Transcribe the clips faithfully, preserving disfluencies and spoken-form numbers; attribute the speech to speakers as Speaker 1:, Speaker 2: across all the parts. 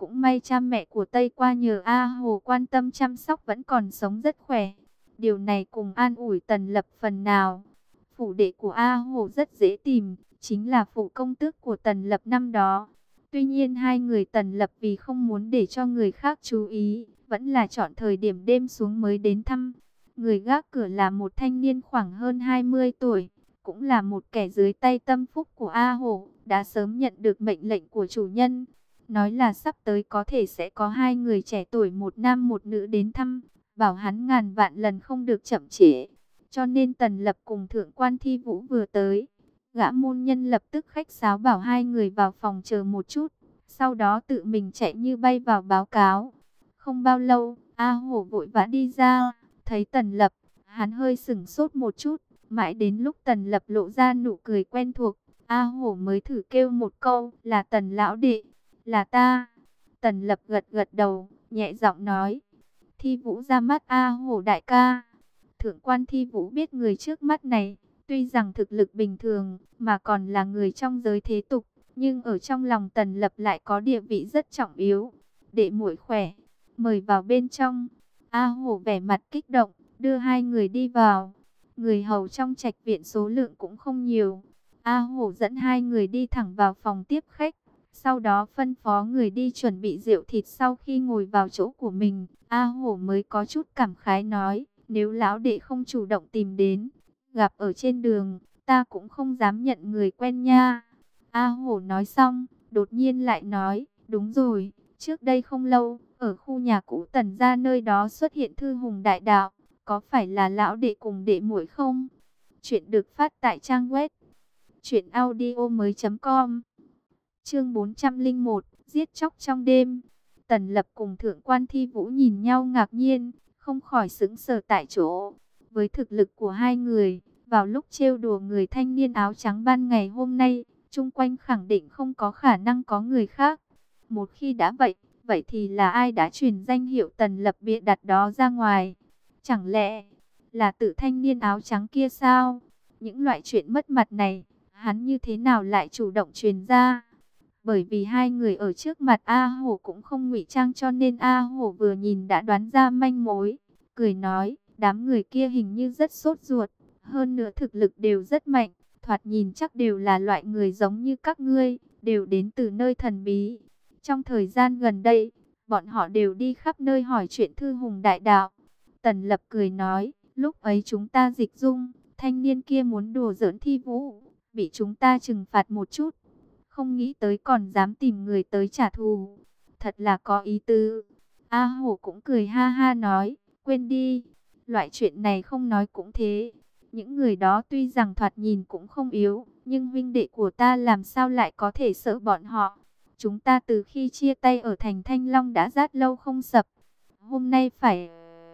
Speaker 1: Cũng may cha mẹ của Tây Qua nhờ A Hồ quan tâm chăm sóc vẫn còn sống rất khỏe. Điều này cùng an ủi Tần Lập phần nào. Phủ đệ của A Hồ rất dễ tìm, chính là phủ công tước của Tần Lập năm đó. Tuy nhiên hai người Tần Lập vì không muốn để cho người khác chú ý, vẫn là chọn thời điểm đêm xuống mới đến thăm. Người gác cửa là một thanh niên khoảng hơn hai mươi tuổi, cũng là một kẻ dưới tay tâm phúc của A Hổ, đã sớm nhận được mệnh lệnh của chủ nhân. Nói là sắp tới có thể sẽ có hai người trẻ tuổi một nam một nữ đến thăm, bảo hắn ngàn vạn lần không được chậm trễ. Cho nên Tần Lập cùng Thượng quan Thi Vũ vừa tới, gã môn nhân lập tức khách sáo bảo hai người vào phòng chờ một chút, sau đó tự mình chạy như bay vào báo cáo. Không bao lâu, A Hổ vội vã đi ra, thấy Tần Lập, hắn hơi sửng sốt một chút, mãi đến lúc Tần Lập lộ ra nụ cười quen thuộc, A Hổ mới thử kêu một câu, là Tần lão đệ, là ta. Tần Lập gật gật đầu, nhẹ giọng nói, Thi Vũ ra mắt A Hổ đại ca. Thượng quan Thi Vũ biết người trước mắt này, tuy rằng thực lực bình thường, mà còn là người trong giới thế tục, nhưng ở trong lòng Tần Lập lại có địa vị rất trọng yếu. Đệ muội khỏe, mời vào bên trong. A Hổ vẻ mặt kích động, đưa hai người đi vào. Người hầu trong trạch viện số lượng cũng không nhiều. A Hổ dẫn hai người đi thẳng vào phòng tiếp khách. Sau đó phân phó người đi chuẩn bị rượu thịt. Sau khi ngồi vào chỗ của mình, A Hổ mới có chút cảm khái nói, nếu lão đệ không chủ động tìm đến, gặp ở trên đường, ta cũng không dám nhận người quen nha. A Hổ nói xong, đột nhiên lại nói, đúng rồi, trước đây không lâu, ở khu nhà cũ Tần gia nơi đó xuất hiện thư hùng đại đạo, có phải là lão đệ cùng đệ muội không? Chuyện được phát tại trang web truyện audio mới chấm com. Chương bốn trăm lẻ một, giết chóc trong đêm. Tần Lập cùng Thượng quan Thi Vũ nhìn nhau ngạc nhiên, không khỏi sững sờ tại chỗ. Với thực lực của hai người, vào lúc trêu đùa người thanh niên áo trắng ban ngày hôm nay, chung quanh khẳng định không có khả năng có người khác. Một khi đã vậy, vậy thì là ai đã truyền danh hiệu Tần Lập bịa đặt đó ra ngoài? Chẳng lẽ là tự thanh niên áo trắng kia sao? Những loại chuyện mất mặt này, hắn như thế nào lại chủ động truyền ra? Bởi vì hai người ở trước mặt A Hổ cũng không ngụy trang, cho nên A Hổ vừa nhìn đã đoán ra manh mối, cười nói, đám người kia hình như rất sốt ruột, hơn nữa thực lực đều rất mạnh, thoạt nhìn chắc đều là loại người giống như các ngươi, đều đến từ nơi thần bí. Trong thời gian gần đây, bọn họ đều đi khắp nơi hỏi chuyện thư hùng đại đạo. Tần Lập cười nói, lúc ấy chúng ta dịch dung, thanh niên kia muốn đùa giỡn Thi Vũ, bị chúng ta trừng phạt một chút. Không nghĩ tới còn dám tìm người tới trả thù. Thật là có ý tứ. A Hổ cũng cười ha ha nói, quên đi. Loại chuyện này không nói cũng thế. Những người đó tuy rằng thoạt nhìn cũng không yếu, nhưng huynh đệ của ta làm sao lại có thể sợ bọn họ. Chúng ta từ khi chia tay ở thành Thanh Long đã rất lâu không sập. Hôm nay phải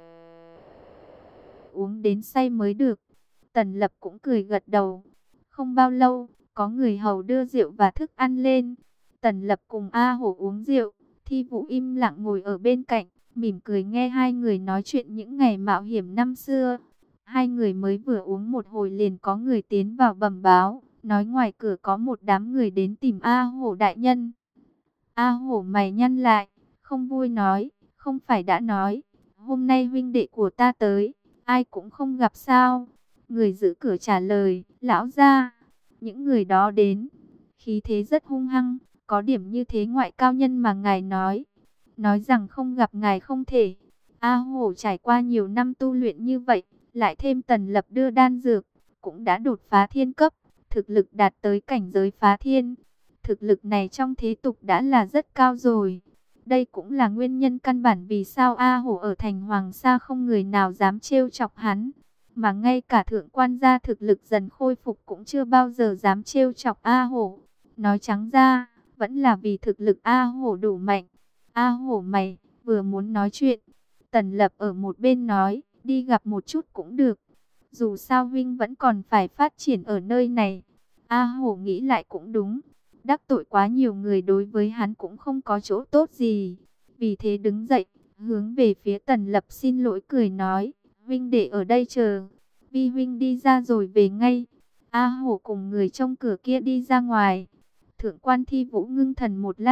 Speaker 1: uống đến say mới được. Tần Lập cũng cười gật đầu. Không bao lâu, có người hầu đưa rượu và thức ăn lên. Tần Lập cùng A Hổ uống rượu. Thi Vũ im lặng ngồi ở bên cạnh, mỉm cười nghe hai người nói chuyện những ngày mạo hiểm năm xưa. Hai người mới vừa uống một hồi liền có người tiến vào bẩm báo, nói ngoài cửa có một đám người đến tìm A Hổ đại nhân. A Hổ mày nhăn lại, không vui nói, không phải đã nói, hôm nay huynh đệ của ta tới, ai cũng không gặp sao. Người giữ cửa trả lời, lão gia. Những người đó đến, khí thế rất hung hăng, có điểm như thế ngoại cao nhân mà ngài nói. Nói rằng không gặp ngài không thể. A Hổ trải qua nhiều năm tu luyện như vậy, lại thêm Tần Lập đưa đan dược, cũng đã đột phá thiên cấp, thực lực đạt tới cảnh giới phá thiên. Thực lực này trong thế tục đã là rất cao rồi. Đây cũng là nguyên nhân căn bản vì sao A Hổ ở thành Hoàng Sa không người nào dám trêu chọc hắn. Mà ngay cả thượng quan gia thực lực dần khôi phục cũng chưa bao giờ dám trêu chọc A Hổ. Nói trắng ra, vẫn là vì thực lực A Hổ đủ mạnh. A Hổ mày, vừa muốn nói chuyện. Tần Lập ở một bên nói, đi gặp một chút cũng được. Dù sao Vinh vẫn còn phải phát triển ở nơi này. A Hổ nghĩ lại cũng đúng. Đắc tội quá nhiều người đối với hắn cũng không có chỗ tốt gì. Vì thế đứng dậy, hướng về phía Tần Lập xin lỗi cười nói, Vinh để ở đây chờ. Vi Vinh đi ra rồi về ngay. A Hổ cùng người trong cửa kia đi ra ngoài. Thượng quan Thi Vũ ngưng thần một lát,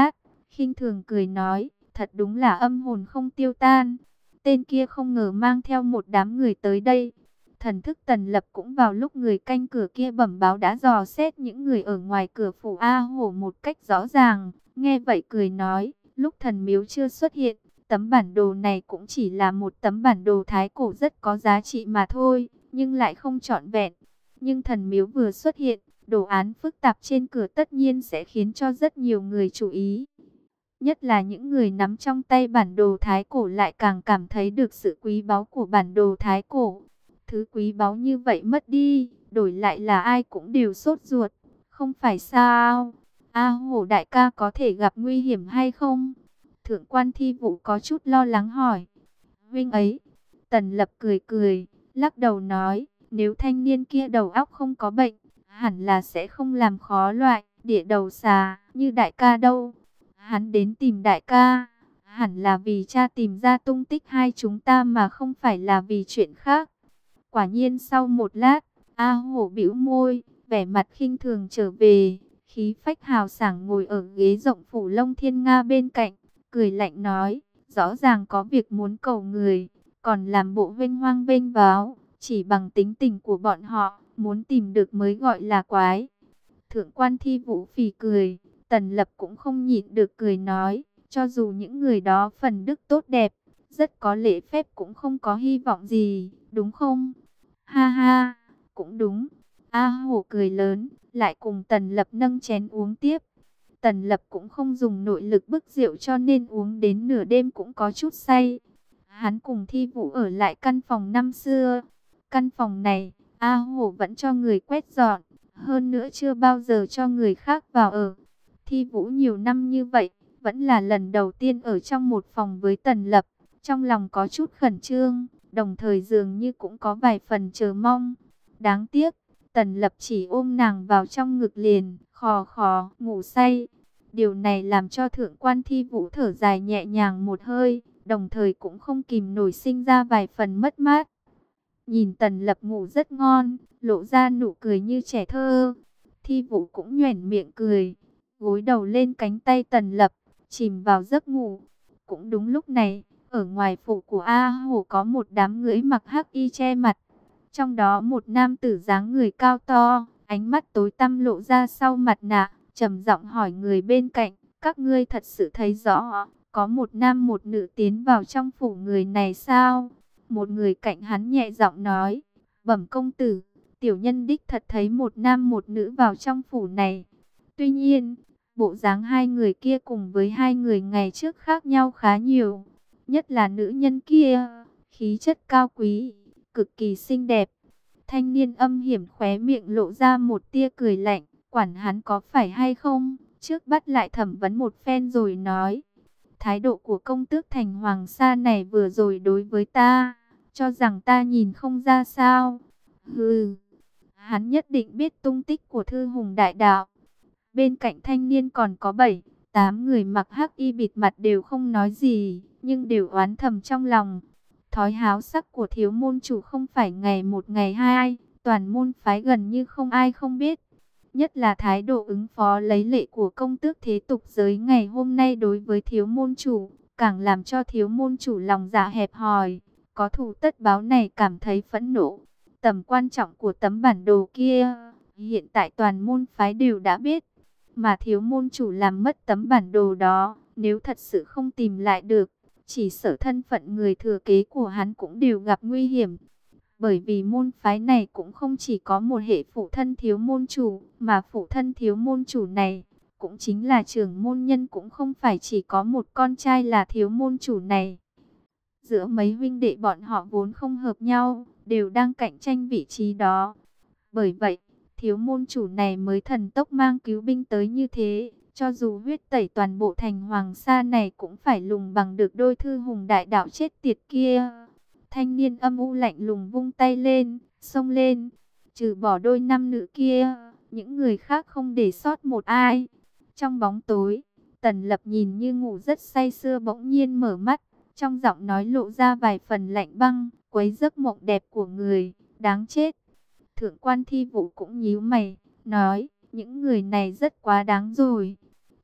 Speaker 1: khinh thường cười nói, thật đúng là âm hồn không tiêu tan. Tên kia không ngờ mang theo một đám người tới đây. Thần thức Tần Lập cũng vào lúc người canh cửa kia bẩm báo đã dò xét những người ở ngoài cửa phủ A Hổ một cách rõ ràng. Nghe vậy cười nói, lúc thần miếu chưa xuất hiện, tấm bản đồ này cũng chỉ là một tấm bản đồ thái cổ rất có giá trị mà thôi, nhưng lại không trọn vẹn. Nhưng thần miếu vừa xuất hiện, đồ án phức tạp trên cửa tất nhiên sẽ khiến cho rất nhiều người chú ý. Nhất là những người nắm trong tay bản đồ thái cổ lại càng cảm thấy được sự quý báu của bản đồ thái cổ. Thứ quý báu như vậy mất đi, đổi lại là ai cũng đều sốt ruột. Không phải sao? A Hổ đại ca có thể gặp nguy hiểm hay không? Thượng quan Thi Vũ có chút lo lắng hỏi. Huynh ấy, Tần Lập cười cười, lắc đầu nói, nếu thanh niên kia đầu óc không có bệnh, hẳn là sẽ không làm khó loại địa đầu xà như đại ca đâu. Hắn đến tìm đại ca, hẳn là vì cha tìm ra tung tích hai chúng ta mà không phải là vì chuyện khác. Quả nhiên sau một lát, A Hổ bĩu môi, vẻ mặt khinh thường trở về, khí phách hào sảng ngồi ở ghế rộng phủ lông thiên nga bên cạnh, cười lạnh nói, rõ ràng có việc muốn cầu người, còn làm bộ vênh hoang vênh váo, chỉ bằng tính tình của bọn họ, muốn tìm được mới gọi là quái. Thượng quan Thi Vũ phì cười, Tần Lập cũng không nhịn được cười nói, cho dù những người đó phần đức tốt đẹp, rất có lễ phép cũng không có hy vọng gì, đúng không? Ha ha, cũng đúng. A Hổ cười lớn, lại cùng Tần Lập nâng chén uống tiếp. Tần Lập cũng không dùng nội lực bức rượu cho nên uống đến nửa đêm cũng có chút say. Hắn cùng Thi Vũ ở lại căn phòng năm xưa. Căn phòng này, A Hổ vẫn cho người quét dọn, hơn nữa chưa bao giờ cho người khác vào ở. Thi Vũ nhiều năm như vậy, vẫn là lần đầu tiên ở trong một phòng với Tần Lập. Trong lòng có chút khẩn trương, đồng thời dường như cũng có vài phần chờ mong. Đáng tiếc, Tần Lập chỉ ôm nàng vào trong ngực liền, khò khò, ngủ say. Điều này làm cho Thượng quan Thi Vũ thở dài nhẹ nhàng một hơi, đồng thời cũng không kìm nổi sinh ra vài phần mất mát. Nhìn Tần Lập ngủ rất ngon, lộ ra nụ cười như trẻ thơ. Thi Vũ cũng nhoẻn miệng cười, gối đầu lên cánh tay Tần Lập, chìm vào giấc ngủ. Cũng đúng lúc này, ở ngoài phủ của A Hổ có một đám người mặc hắc y che mặt. Trong đó một nam tử dáng người cao to, ánh mắt tối tăm lộ ra sau mặt nạ, trầm giọng hỏi người bên cạnh, các ngươi thật sự thấy rõ, có một nam một nữ tiến vào trong phủ người này sao? Một người cạnh hắn nhẹ giọng nói, bẩm công tử, tiểu nhân đích thật thấy một nam một nữ vào trong phủ này. Tuy nhiên, bộ dáng hai người kia cùng với hai người ngày trước khác nhau khá nhiều. Nhất là nữ nhân kia, khí chất cao quý, cực kỳ xinh đẹp. Thanh niên âm hiểm khóe miệng lộ ra một tia cười lạnh, quản hắn có phải hay không, trước bắt lại thẩm vấn một phen rồi nói. Thái độ của công tước thành Hoàng Sa này vừa rồi đối với ta, cho rằng ta nhìn không ra sao. Hừ, hắn nhất định biết tung tích của Thư Hùng Đại Đạo. Bên cạnh thanh niên còn có bảy, tám người mặc hắc y bịt mặt đều không nói gì, nhưng đều oán thầm trong lòng. Thói háo sắc của thiếu môn chủ không phải ngày một ngày hai, toàn môn phái gần như không ai không biết. Nhất là thái độ ứng phó lấy lệ của công tước thế tục giới ngày hôm nay đối với thiếu môn chủ, càng làm cho thiếu môn chủ lòng dạ hẹp hòi, có thù tất báo này cảm thấy phẫn nộ. Tầm quan trọng của tấm bản đồ kia, hiện tại toàn môn phái đều đã biết, mà thiếu môn chủ làm mất tấm bản đồ đó, nếu thật sự không tìm lại được, chỉ sợ thân phận người thừa kế của hắn cũng đều gặp nguy hiểm. Bởi vì môn phái này cũng không chỉ có một hệ phụ thân thiếu môn chủ, mà phụ thân thiếu môn chủ này, cũng chính là trưởng môn nhân cũng không phải chỉ có một con trai là thiếu môn chủ này. Giữa mấy huynh đệ bọn họ vốn không hợp nhau, đều đang cạnh tranh vị trí đó. Bởi vậy, thiếu môn chủ này mới thần tốc mang cứu binh tới như thế. Cho dù huyết tẩy toàn bộ thành Hoàng Sa này cũng phải lùng bằng được đôi Thư Hùng Đại Đạo chết tiệt kia. Thanh niên âm u lạnh lùng vung tay lên, xông lên. Trừ bỏ đôi nam nữ kia, những người khác không để sót một ai. Trong bóng tối, Tần Lập nhìn như ngủ rất say sưa bỗng nhiên mở mắt. Trong giọng nói lộ ra vài phần lạnh băng, quấy giấc mộng đẹp của người, đáng chết. Thượng quan Thi Vũ cũng nhíu mày, nói, những người này rất quá đáng rồi.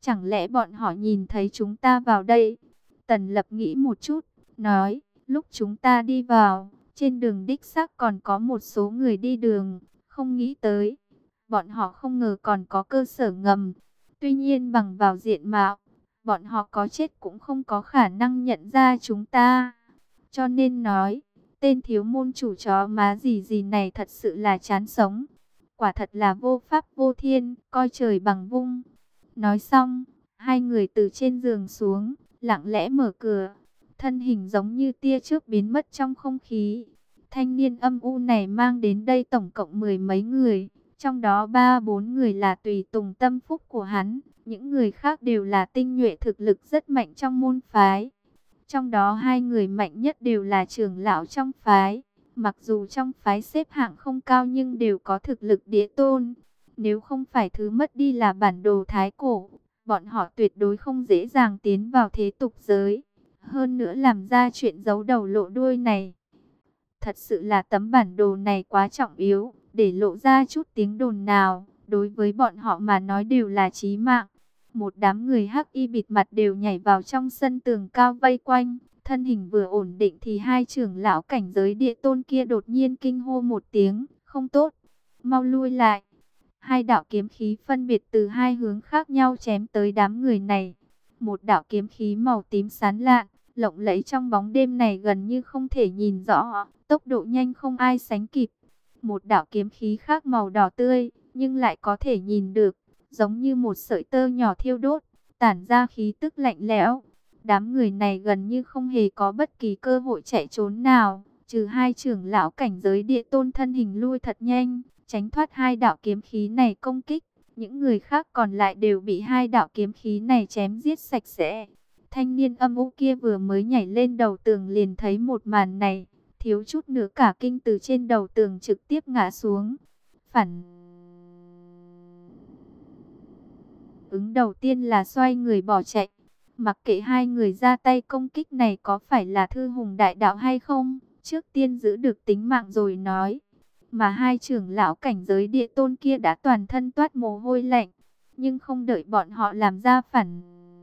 Speaker 1: Chẳng lẽ bọn họ nhìn thấy chúng ta vào đây? Tần Lập nghĩ một chút, nói, lúc chúng ta đi vào, trên đường đích xác còn có một số người đi đường, không nghĩ tới. Bọn họ không ngờ còn có cơ sở ngầm. Tuy nhiên bằng vào diện mạo, bọn họ có chết cũng không có khả năng nhận ra chúng ta. Cho nên nói, tên thiếu môn chủ chó má gì gì này thật sự là chán sống. Quả thật là vô pháp vô thiên, coi trời bằng vung. Nói xong, hai người từ trên giường xuống, lặng lẽ mở cửa. Thân hình giống như tia chớp biến mất trong không khí. Thanh niên âm u này mang đến đây tổng cộng mười mấy người. Trong đó ba bốn người là tùy tùng tâm phúc của hắn. Những người khác đều là tinh nhuệ thực lực rất mạnh trong môn phái. Trong đó hai người mạnh nhất đều là trưởng lão trong phái. Mặc dù trong phái xếp hạng không cao nhưng đều có thực lực đĩa tôn. Nếu không phải thứ mất đi là bản đồ thái cổ, bọn họ tuyệt đối không dễ dàng tiến vào thế tục giới. Hơn nữa làm ra chuyện giấu đầu lộ đuôi này. Thật sự là tấm bản đồ này quá trọng yếu, để lộ ra chút tiếng đồn nào, đối với bọn họ mà nói đều là chí mạng. Một đám người hắc y bịt mặt đều nhảy vào trong sân tường cao vây quanh. Thân hình vừa ổn định thì hai trưởng lão cảnh giới địa tôn kia đột nhiên kinh hô một tiếng, không tốt, mau lui lại. Hai đạo kiếm khí phân biệt từ hai hướng khác nhau chém tới đám người này. Một đạo kiếm khí màu tím sáng lạn, lộng lẫy trong bóng đêm này gần như không thể nhìn rõ, tốc độ nhanh không ai sánh kịp. Một đạo kiếm khí khác màu đỏ tươi, nhưng lại có thể nhìn được, giống như một sợi tơ nhỏ thiêu đốt, tản ra khí tức lạnh lẽo. Đám người này gần như không hề có bất kỳ cơ hội chạy trốn nào, trừ hai trưởng lão cảnh giới địa tôn thân hình lui thật nhanh, tránh thoát hai đạo kiếm khí này công kích. Những người khác còn lại đều bị hai đạo kiếm khí này chém giết sạch sẽ. Thanh niên âm u kia vừa mới nhảy lên đầu tường liền thấy một màn này, thiếu chút nữa cả kinh từ trên đầu tường trực tiếp ngã xuống. Phản ứng đầu tiên là xoay người bỏ chạy. Mặc kệ hai người ra tay công kích này có phải là thư hùng đại đạo hay không, trước tiên giữ được tính mạng rồi nói. Mà hai trưởng lão cảnh giới địa tôn kia đã toàn thân toát mồ hôi lạnh, nhưng không đợi bọn họ làm ra phản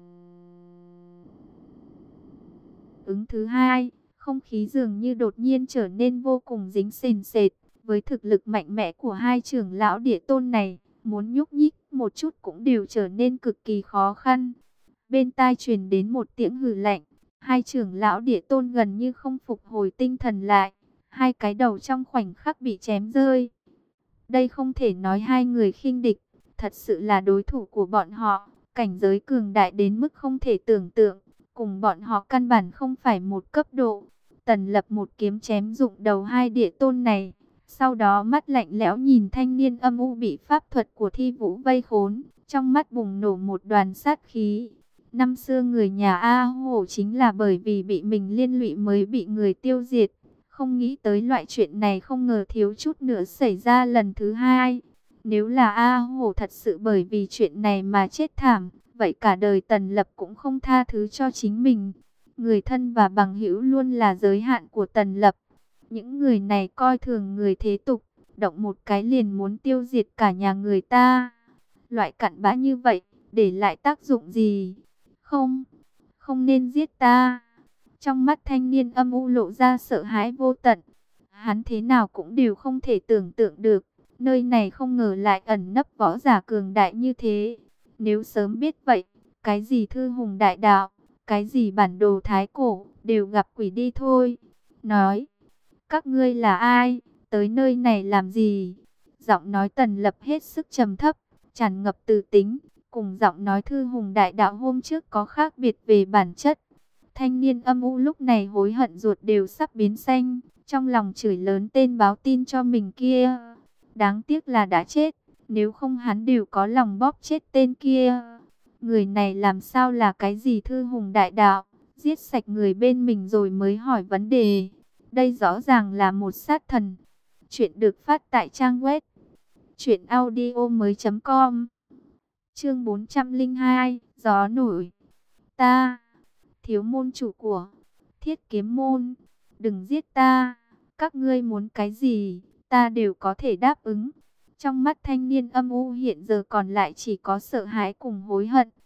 Speaker 1: ứng thứ hai, không khí dường như đột nhiên trở nên vô cùng dính sền sệt. Với thực lực mạnh mẽ của hai trưởng lão địa tôn này, muốn nhúc nhích một chút cũng đều trở nên cực kỳ khó khăn. Bên tai truyền đến một tiếng hừ lạnh, hai trưởng lão địa tôn gần như không phục hồi tinh thần lại, hai cái đầu trong khoảnh khắc bị chém rơi. Đây không thể nói hai người khinh địch, thật sự là đối thủ của bọn họ, cảnh giới cường đại đến mức không thể tưởng tượng, cùng bọn họ căn bản không phải một cấp độ. Tần Lập một kiếm chém dụng đầu hai địa tôn này, sau đó mắt lạnh lẽo nhìn thanh niên âm u bị pháp thuật của Thi Vũ vây khốn, trong mắt bùng nổ một đoàn sát khí. Năm xưa người nhà A Hổ chính là bởi vì bị mình liên lụy mới bị người tiêu diệt. Không nghĩ tới loại chuyện này không ngờ thiếu chút nữa xảy ra lần thứ hai. Nếu là A Hổ thật sự bởi vì chuyện này mà chết thảm, vậy cả đời Tần Lập cũng không tha thứ cho chính mình. Người thân và bằng hữu luôn là giới hạn của Tần Lập. Những người này coi thường người thế tục, động một cái liền muốn tiêu diệt cả nhà người ta. Loại cặn bã như vậy, để lại tác dụng gì? Không, không nên giết ta. Trong mắt thanh niên âm u lộ ra sợ hãi vô tận. Hắn thế nào cũng đều không thể tưởng tượng được, nơi này không ngờ lại ẩn nấp võ giả cường đại như thế. Nếu sớm biết vậy, cái gì thư hùng đại đạo, cái gì bản đồ thái cổ, đều gặp quỷ đi thôi. Nói, các ngươi là ai, tới nơi này làm gì? Giọng nói Tần Lập hết sức trầm thấp, tràn ngập từ tính, cùng giọng nói thư hùng đại đạo hôm trước có khác biệt về bản chất. Thanh niên âm u lúc này hối hận ruột đều sắp biến xanh, trong lòng chửi lớn tên báo tin cho mình kia. Đáng tiếc là đã chết, nếu không hắn đều có lòng bóp chết tên kia. Người này làm sao là cái gì thư hùng đại đạo, giết sạch người bên mình rồi mới hỏi vấn đề. Đây rõ ràng là một sát thần. Chuyện được phát tại trang web truyện audio mới chấm com. Chương bốn trăm lẻ hai, gió nổi. Ta, thiếu môn chủ của Thiết Kiếm môn, đừng giết ta. Các ngươi muốn cái gì, ta đều có thể đáp ứng. Trong mắt thanh niên âm u hiện giờ còn lại chỉ có sợ hãi cùng hối hận.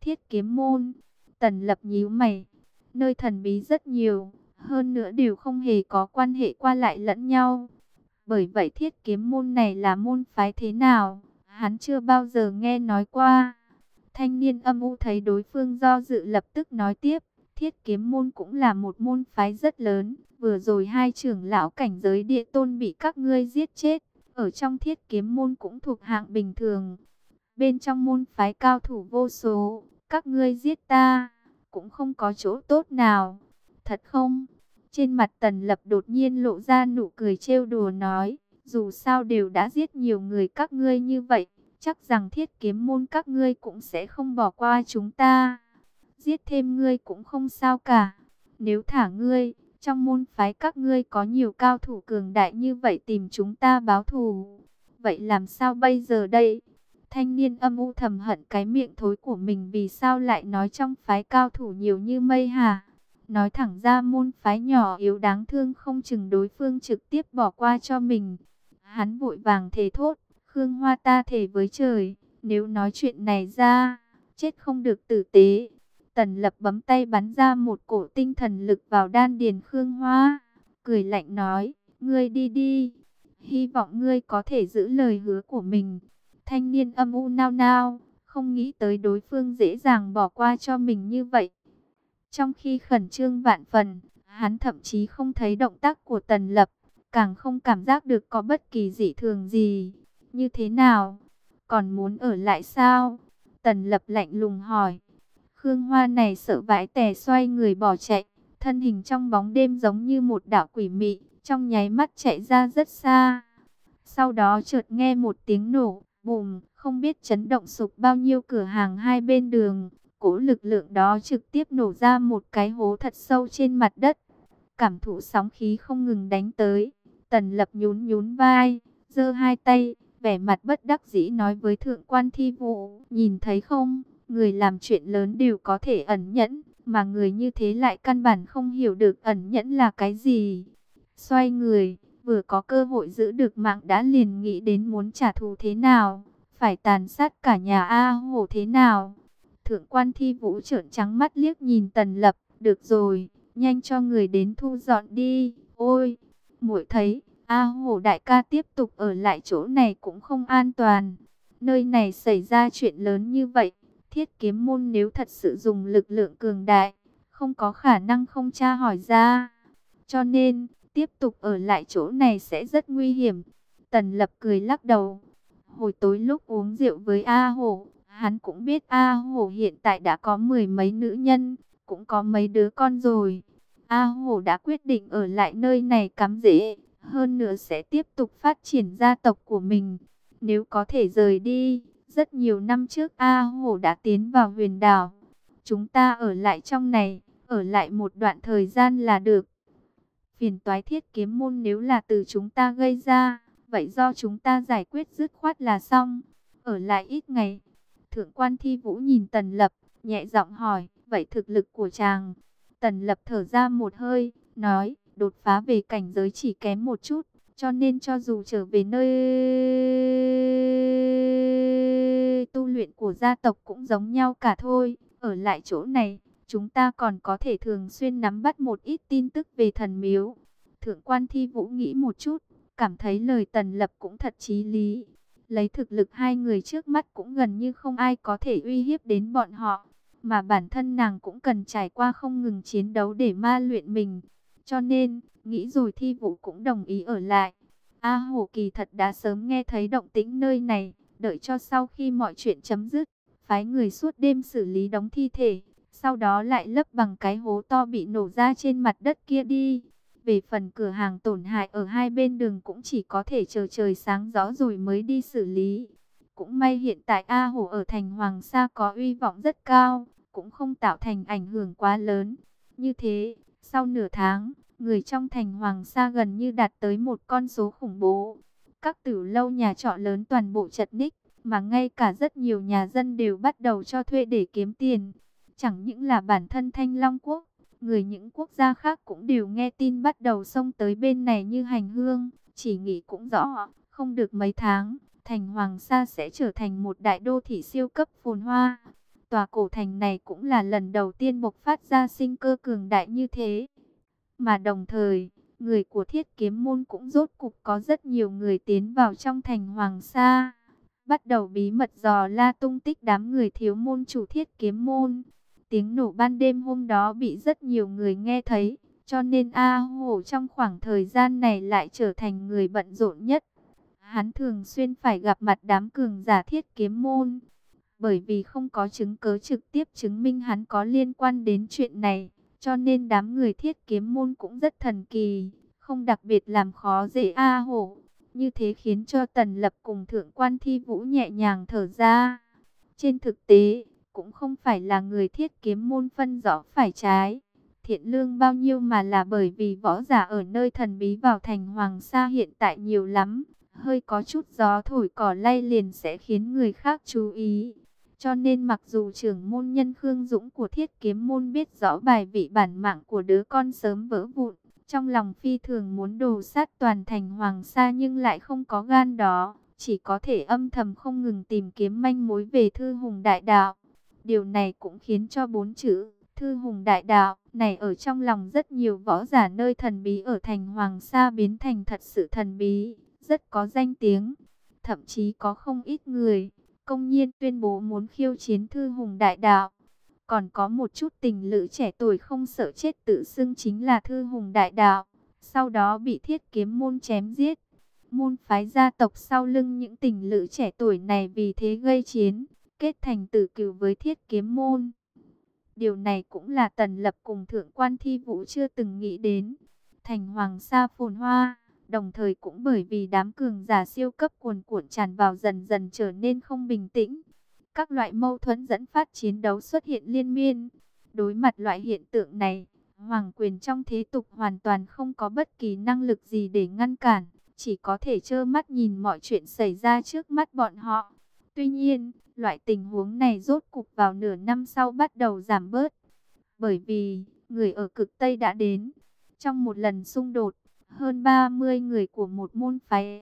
Speaker 1: Thiết Kiếm Môn. Tần Lập nhíu mày, nơi thần bí rất nhiều, hơn nữa đều không hề có quan hệ qua lại lẫn nhau. Bởi vậy Thiết Kiếm Môn này là môn phái thế nào, hắn chưa bao giờ nghe nói qua. Thanh niên âm u thấy đối phương do dự lập tức nói tiếp, Thiết Kiếm Môn cũng là một môn phái rất lớn, vừa rồi hai trưởng lão cảnh giới địa tôn bị các ngươi giết chết, ở trong Thiết Kiếm Môn cũng thuộc hạng bình thường. Bên trong môn phái cao thủ vô số, các ngươi giết ta, cũng không có chỗ tốt nào. Thật không? Trên mặt Tần Lập đột nhiên lộ ra nụ cười trêu đùa nói, dù sao đều đã giết nhiều người các ngươi như vậy, chắc rằng Thiết Kiếm Môn các ngươi cũng sẽ không bỏ qua chúng ta. Giết thêm ngươi cũng không sao cả. Nếu thả ngươi, trong môn phái các ngươi có nhiều cao thủ cường đại như vậy tìm chúng ta báo thù. Vậy làm sao bây giờ đây? Thanh niên âm u thầm hận cái miệng thối của mình, vì sao lại nói trong phái cao thủ nhiều như mây hả? Nói thẳng ra môn phái nhỏ yếu đáng thương, không chừng đối phương trực tiếp bỏ qua cho mình. Hắn vội vàng thề thốt, Khương Hoa ta thề với trời, nếu nói chuyện này ra, chết không được tử tế. Tần Lập bấm tay bắn ra một cổ tinh thần lực vào đan điền Khương Hoa, cười lạnh nói, ngươi đi đi, hy vọng ngươi có thể giữ lời hứa của mình. Thanh niên âm u nao nao, không nghĩ tới đối phương dễ dàng bỏ qua cho mình như vậy. Trong khi khẩn trương vạn phần, hắn thậm chí không thấy động tác của Tần Lập, càng không cảm giác được có bất kỳ dị thường gì. Như thế nào? Còn muốn ở lại sao? Tần Lập lạnh lùng hỏi. Khương Hoa này sợ vãi tè xoay người bỏ chạy, thân hình trong bóng đêm giống như một đạo quỷ mị, trong nháy mắt chạy ra rất xa. Sau đó chợt nghe một tiếng nổ, bùm, không biết chấn động sụp bao nhiêu cửa hàng hai bên đường. Cỗ lực lượng đó trực tiếp nổ ra một cái hố thật sâu trên mặt đất. Cảm thụ sóng khí không ngừng đánh tới, Tần Lập nhún nhún vai, giơ hai tay, vẻ mặt bất đắc dĩ nói với Thượng quan Thi Vũ, nhìn thấy không, người làm chuyện lớn đều có thể ẩn nhẫn, mà người như thế lại căn bản không hiểu được ẩn nhẫn là cái gì. Xoay người, vừa có cơ hội giữ được mạng đã liền nghĩ đến muốn trả thù thế nào, phải tàn sát cả nhà A Hổ thế nào. Thượng quan Thi Vũ trợn trắng mắt liếc nhìn Tần Lập, được rồi, nhanh cho người đến thu dọn đi. Ôi, muội thấy, A Hổ đại ca tiếp tục ở lại chỗ này cũng không an toàn. Nơi này xảy ra chuyện lớn như vậy, Thiết Kiếm Môn nếu thật sự dùng lực lượng cường đại, không có khả năng không tra hỏi ra. Cho nên, tiếp tục ở lại chỗ này sẽ rất nguy hiểm. Tần Lập cười lắc đầu. Hồi tối lúc uống rượu với A Hổ, hắn cũng biết A Hổ hiện tại đã có mười mấy nữ nhân, cũng có mấy đứa con rồi. A Hổ đã quyết định ở lại nơi này cắm rễ, hơn nữa sẽ tiếp tục phát triển gia tộc của mình. Nếu có thể rời đi, rất nhiều năm trước A Hổ đã tiến vào huyền đảo. Chúng ta ở lại trong này, ở lại một đoạn thời gian là được. Phiền toái Thiết Kiếm Môn nếu là từ chúng ta gây ra, vậy do chúng ta giải quyết dứt khoát là xong. Ở lại ít ngày. Thượng quan Thi Vũ nhìn Tần Lập, nhẹ giọng hỏi, vậy thực lực của chàng? Tần Lập thở ra một hơi, nói, đột phá về cảnh giới chỉ kém một chút, cho nên cho dù trở về nơi tu luyện của gia tộc cũng giống nhau cả thôi. Ở lại chỗ này, chúng ta còn có thể thường xuyên nắm bắt một ít tin tức về thần miếu. Thượng quan Thi Vũ nghĩ một chút, cảm thấy lời Tần Lập cũng thật chí lý. Lấy thực lực hai người trước mắt cũng gần như không ai có thể uy hiếp đến bọn họ. Mà bản thân nàng cũng cần trải qua không ngừng chiến đấu để ma luyện mình. Cho nên, nghĩ rồi Thi Vũ cũng đồng ý ở lại. A Hổ kỳ thật đã sớm nghe thấy động tĩnh nơi này, đợi cho sau khi mọi chuyện chấm dứt, phái người suốt đêm xử lý đống thi thể, sau đó lại lấp bằng cái hố to bị nổ ra trên mặt đất kia đi. Về phần cửa hàng tổn hại ở hai bên đường cũng chỉ có thể chờ trời sáng rõ rồi mới đi xử lý. Cũng may hiện tại A Hổ ở thành Hoàng Sa có uy vọng rất cao, cũng không tạo thành ảnh hưởng quá lớn. Như thế, sau nửa tháng, người trong thành Hoàng Sa gần như đạt tới một con số khủng bố. Các tử lâu nhà trọ lớn toàn bộ chật ních, mà ngay cả rất nhiều nhà dân đều bắt đầu cho thuê để kiếm tiền. Chẳng những là bản thân Thanh Long Quốc, người những quốc gia khác cũng đều nghe tin bắt đầu xông tới bên này như hành hương. Chỉ nghĩ cũng rõ, không được mấy tháng, thành Hoàng Sa sẽ trở thành một đại đô thị siêu cấp phồn hoa. Tòa cổ thành này cũng là lần đầu tiên bộc phát ra sinh cơ cường đại như thế. Mà đồng thời, người của Thiết Kiếm môn cũng rốt cục có rất nhiều người tiến vào trong thành Hoàng Sa, bắt đầu bí mật dò la tung tích đám người thiếu môn chủ Thiết Kiếm môn. Tiếng nổ ban đêm hôm đó bị rất nhiều người nghe thấy, cho nên A Hổ trong khoảng thời gian này lại trở thành người bận rộn nhất. Hắn thường xuyên phải gặp mặt đám cường giả Thiết Kiếm môn, bởi vì không có chứng cứ trực tiếp chứng minh hắn có liên quan đến chuyện này, cho nên đám người Thiết Kiếm môn cũng rất thần kỳ, không đặc biệt làm khó dễ A Hổ. Như thế khiến cho Tần Lập cùng Thượng quan Thi Vũ nhẹ nhàng thở ra. Trên thực tế, cũng không phải là người Thiết Kiếm môn phân rõ phải trái, thiện lương bao nhiêu, mà là bởi vì võ giả ở nơi thần bí vào thành Hoàng Sa hiện tại nhiều lắm. Hơi có chút gió thổi cỏ lay liền sẽ khiến người khác chú ý. Cho nên mặc dù trưởng môn nhân Khương Dũng của Thiết Kiếm môn biết rõ bài vị bản mạng của đứa con sớm vỡ vụn, trong lòng phi thường muốn đồ sát toàn thành Hoàng Sa, nhưng lại không có gan đó, chỉ có thể âm thầm không ngừng tìm kiếm manh mối về Thư Hùng Đại Đạo. Điều này cũng khiến cho bốn chữ Thư Hùng Đại Đạo này ở trong lòng rất nhiều võ giả nơi thần bí ở thành Hoàng Sa biến thành thật sự thần bí, rất có danh tiếng. Thậm chí có không ít người công nhiên tuyên bố muốn khiêu chiến Thư Hùng Đại Đạo. Còn có một chút tình lữ trẻ tuổi không sợ chết tự xưng chính là Thư Hùng Đại Đạo, sau đó bị Thiết Kiếm môn chém giết. Môn phái gia tộc sau lưng những tình lữ trẻ tuổi này vì thế gây chiến, kết thành tử cừu với Thiết Kiếm môn. Điều này cũng là Tần Lập cùng Thượng quan Thi Vũ chưa từng nghĩ đến. Thành Hoàng Sa phồn hoa, đồng thời cũng bởi vì đám cường giả siêu cấp cuồn cuộn tràn vào dần dần trở nên không bình tĩnh. Các loại mâu thuẫn dẫn phát chiến đấu xuất hiện liên miên. Đối mặt loại hiện tượng này, hoàng quyền trong thế tục hoàn toàn không có bất kỳ năng lực gì để ngăn cản, chỉ có thể trơ mắt nhìn mọi chuyện xảy ra trước mắt bọn họ. Tuy nhiên, loại tình huống này rốt cục vào nửa năm sau bắt đầu giảm bớt, bởi vì người ở cực Tây đã đến. Trong một lần xung đột, hơn ba mươi người của một môn phái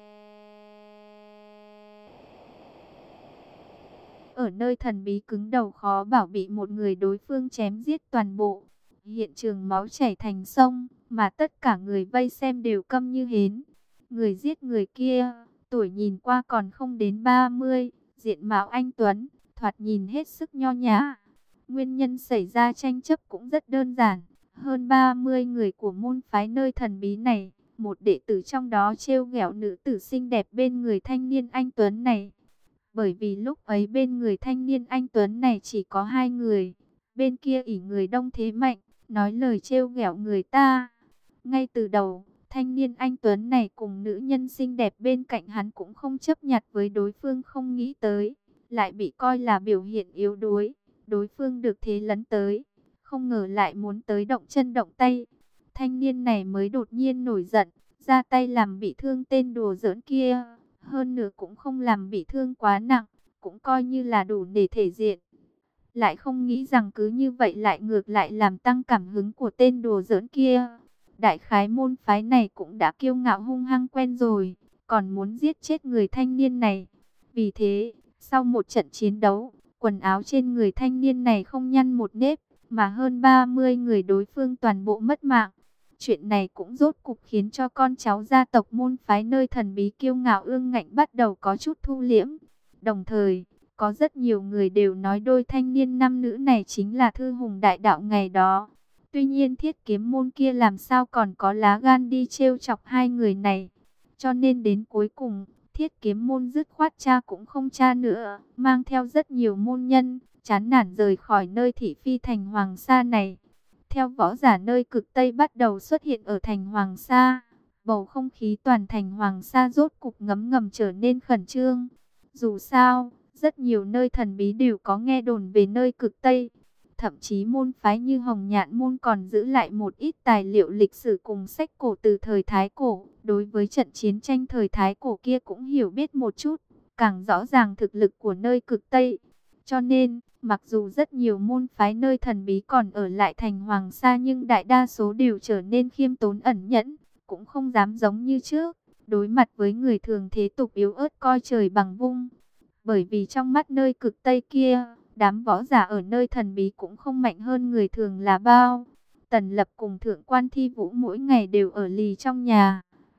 Speaker 1: ở nơi thần bí cứng đầu khó bảo bị một người đối phương chém giết toàn bộ. Hiện trường máu chảy thành sông, mà tất cả người vây xem đều câm như hến. Người giết người kia, tuổi nhìn qua còn không đến ba mươi, diện mạo anh tuấn, thoạt nhìn hết sức nho nhã. Nguyên nhân xảy ra tranh chấp cũng rất đơn giản. Hơn ba mươi người của môn phái nơi thần bí này, một đệ tử trong đó trêu ghẹo nữ tử xinh đẹp bên người thanh niên anh tuấn này. Bởi vì lúc ấy bên người thanh niên anh tuấn này chỉ có hai người, bên kia ỷ người đông thế mạnh, nói lời trêu ghẹo người ta. Ngay từ đầu, thanh niên anh tuấn này cùng nữ nhân xinh đẹp bên cạnh hắn cũng không chấp nhặt với đối phương, không nghĩ tới lại bị coi là biểu hiện yếu đuối. Đối phương được thế lấn tới, không ngờ lại muốn tới động chân động tay. Thanh niên này mới đột nhiên nổi giận, ra tay làm bị thương tên đùa giỡn kia. Hơn nữa cũng không làm bị thương quá nặng, cũng coi như là đủ để thể diện. Lại không nghĩ rằng cứ như vậy lại ngược lại làm tăng cảm hứng của tên đùa giỡn kia. Đại khái môn phái này cũng đã kiêu ngạo hung hăng quen rồi, còn muốn giết chết người thanh niên này. Vì thế, sau một trận chiến đấu, quần áo trên người thanh niên này không nhăn một nếp, mà hơn ba mươi người đối phương toàn bộ mất mạng. Chuyện này cũng rốt cục khiến cho con cháu gia tộc môn phái nơi thần bí kiêu ngạo ương ngạnh bắt đầu có chút thu liễm. Đồng thời, có rất nhiều người đều nói đôi thanh niên nam nữ này chính là Thư Hùng Đại Đạo ngày đó. Tuy nhiên Thiết Kiếm môn kia làm sao còn có lá gan đi trêu chọc hai người này. Cho nên đến cuối cùng, Thiết Kiếm môn dứt khoát cha cũng không cha nữa, mang theo rất nhiều môn nhân, chán nản rời khỏi nơi thị phi thành Hoàng Sa này. Theo võ giả nơi cực Tây bắt đầu xuất hiện ở thành Hoàng Sa, bầu không khí toàn thành Hoàng Sa rốt cục ngấm ngầm trở nên khẩn trương. Dù sao, rất nhiều nơi thần bí đều có nghe đồn về nơi cực Tây. Thậm chí môn phái như Hồng Nhạn môn còn giữ lại một ít tài liệu lịch sử cùng sách cổ từ thời Thái Cổ. Đối với trận chiến tranh thời Thái Cổ kia cũng hiểu biết một chút, càng rõ ràng thực lực của nơi cực Tây. Cho nên, mặc dù rất nhiều môn phái nơi thần bí còn ở lại thành Hoàng Sa, nhưng đại đa số đều trở nên khiêm tốn ẩn nhẫn, cũng không dám giống như trước, đối mặt với người thường thế tục yếu ớt coi trời bằng vung. Bởi vì trong mắt nơi cực Tây kia, Đám võ giả ở nơi thần bí cũng không mạnh hơn người thường là bao. Tần Lập cùng Thượng quan Thi Vũ mỗi ngày đều ở lì trong nhà.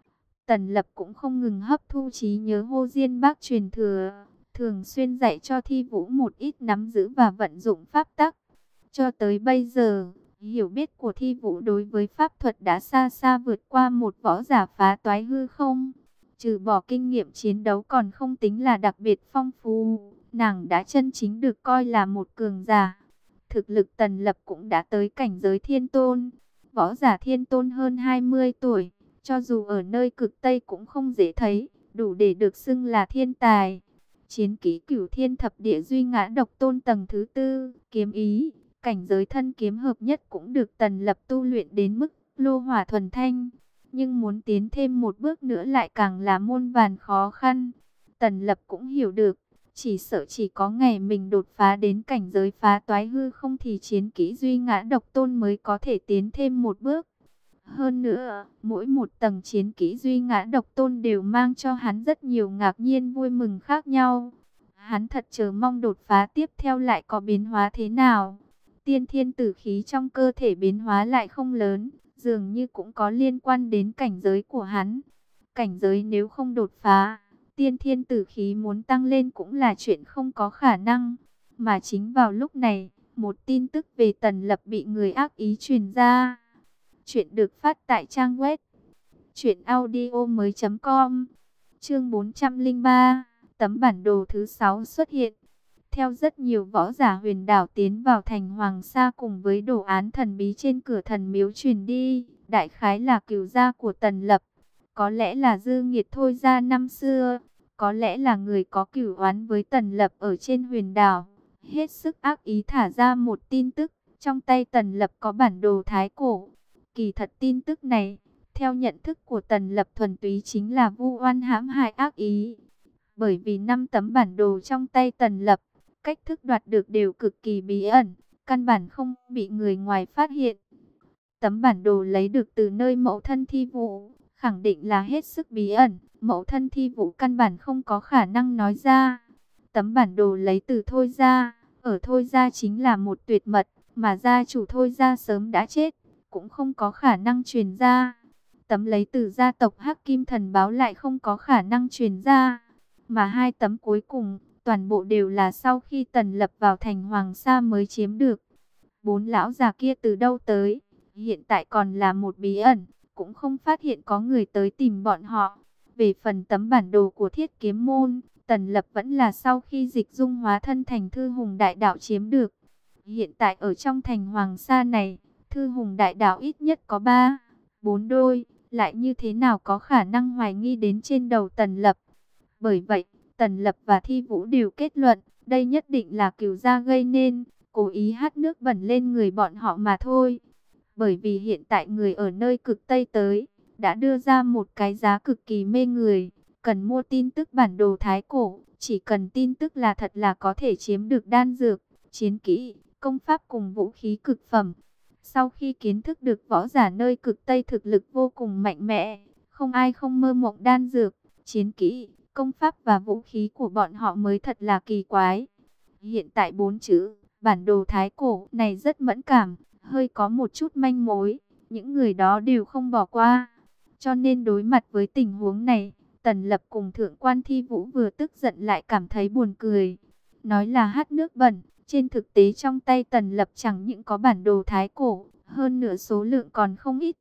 Speaker 1: Tần Lập cũng không ngừng hấp thu trí nhớ Hồ Diên Bác truyền thừa, thường xuyên dạy cho Thi Vũ một ít nắm giữ và vận dụng pháp tắc. Cho tới bây giờ, hiểu biết của Thi Vũ đối với pháp thuật đã xa xa vượt qua một võ giả phá toái hư không. Trừ bỏ kinh nghiệm chiến đấu còn không tính là đặc biệt phong phú, nàng đã chân chính được coi là một cường giả. Thực lực Tần Lập cũng đã tới cảnh giới thiên tôn, võ giả thiên tôn hơn hai mươi tuổi, cho dù ở nơi cực Tây cũng không dễ thấy, đủ để được xưng là thiên tài. Chiến kỹ Cửu Thiên Thập Địa Duy Ngã Độc Tôn tầng thứ tư, kiếm ý, cảnh giới thân kiếm hợp nhất cũng được Tần Lập tu luyện đến mức lô hỏa thuần thanh. Nhưng muốn tiến thêm một bước nữa lại càng là muôn vàn khó khăn. Tần Lập cũng hiểu được, chỉ sợ chỉ có ngày mình đột phá đến cảnh giới phá toái hư không thì chiến kỹ Duy Ngã Độc Tôn mới có thể tiến thêm một bước. Hơn nữa, mỗi một tầng chiến kỹ Duy Ngã Độc Tôn đều mang cho hắn rất nhiều ngạc nhiên vui mừng khác nhau. Hắn thật chờ mong đột phá tiếp theo lại có biến hóa thế nào. Tiên thiên tử khí trong cơ thể biến hóa lại không lớn, dường như cũng có liên quan đến cảnh giới của hắn. Cảnh giới nếu không đột phá, tiên thiên tử khí muốn tăng lên cũng là chuyện không có khả năng. Mà chính vào lúc này, một tin tức về Tần Lập bị người ác ý truyền ra. Chuyện được phát tại trang web truyện audio mới chấm com. Chương bốn trăm lẻ ba, tấm bản đồ thứ sáu xuất hiện. Theo rất nhiều võ giả huyền đảo tiến vào thành Hoàng Sa cùng với đồ án thần bí trên cửa thần miếu truyền đi, đại khái là cửu gia của Tần Lập. Có lẽ là dư nghiệt thôi gia năm xưa, có lẽ là người có cửu oán với Tần Lập ở trên huyền đảo. Hết sức ác ý thả ra một tin tức, trong tay Tần Lập có bản đồ thái cổ. Kỳ thật tin tức này, theo nhận thức của Tần Lập thuần túy chính là vu oan hãm hại ác ý. Bởi vì năm tấm bản đồ trong tay Tần Lập, cách thức đoạt được đều cực kỳ bí ẩn, căn bản không bị người ngoài phát hiện. Tấm bản đồ lấy được từ nơi mẫu thân Thi Vũ, khẳng định là hết sức bí ẩn, mẫu thân Thi Vũ căn bản không có khả năng nói ra. Tấm bản đồ lấy từ Thôi gia, ở Thôi gia chính là một tuyệt mật, mà gia chủ Thôi gia sớm đã chết, cũng không có khả năng truyền ra. Tấm lấy từ gia tộc Hắc Kim Thần Báo lại không có khả năng truyền ra. Mà hai tấm cuối cùng, toàn bộ đều là sau khi Tần Lập vào thành Hoàng Sa mới chiếm được. Bốn lão già kia từ đâu tới, hiện tại còn là một bí ẩn, cũng không phát hiện có người tới tìm bọn họ. Về phần tấm bản đồ của Thiết Kiếm Môn, Tần Lập vẫn là sau khi dịch dung hóa thân thành Thư Hùng Đại Đạo chiếm được. Hiện tại ở trong thành Hoàng Sa này, Thư Hùng Đại Đạo ít nhất có ba, bốn đôi, lại như thế nào có khả năng hoài nghi đến trên đầu Tần Lập. Bởi vậy, Tần Lập và Thi Vũ đều kết luận, đây nhất định là cửu gia gây nên, cố ý hắt nước bẩn lên người bọn họ mà thôi. Bởi vì hiện tại người ở nơi cực Tây tới, đã đưa ra một cái giá cực kỳ mê người, cần mua tin tức bản đồ thái cổ, chỉ cần tin tức là thật là có thể chiếm được đan dược, chiến kỹ, công pháp cùng vũ khí cực phẩm. Sau khi kiến thức được võ giả nơi cực Tây thực lực vô cùng mạnh mẽ, không ai không mơ mộng đan dược, chiến kỹ, công pháp và vũ khí của bọn họ mới thật là kỳ quái. Hiện tại bốn chữ, bản đồ thái cổ này rất mẫn cảm, hơi có một chút manh mối, những người đó đều không bỏ qua. Cho nên đối mặt với tình huống này, Tần Lập cùng Thượng quan Thi Vũ vừa tức giận lại cảm thấy buồn cười. Nói là hắt nước bẩn, trên thực tế trong tay Tần Lập chẳng những có bản đồ thái cổ, hơn nửa số lượng còn không ít.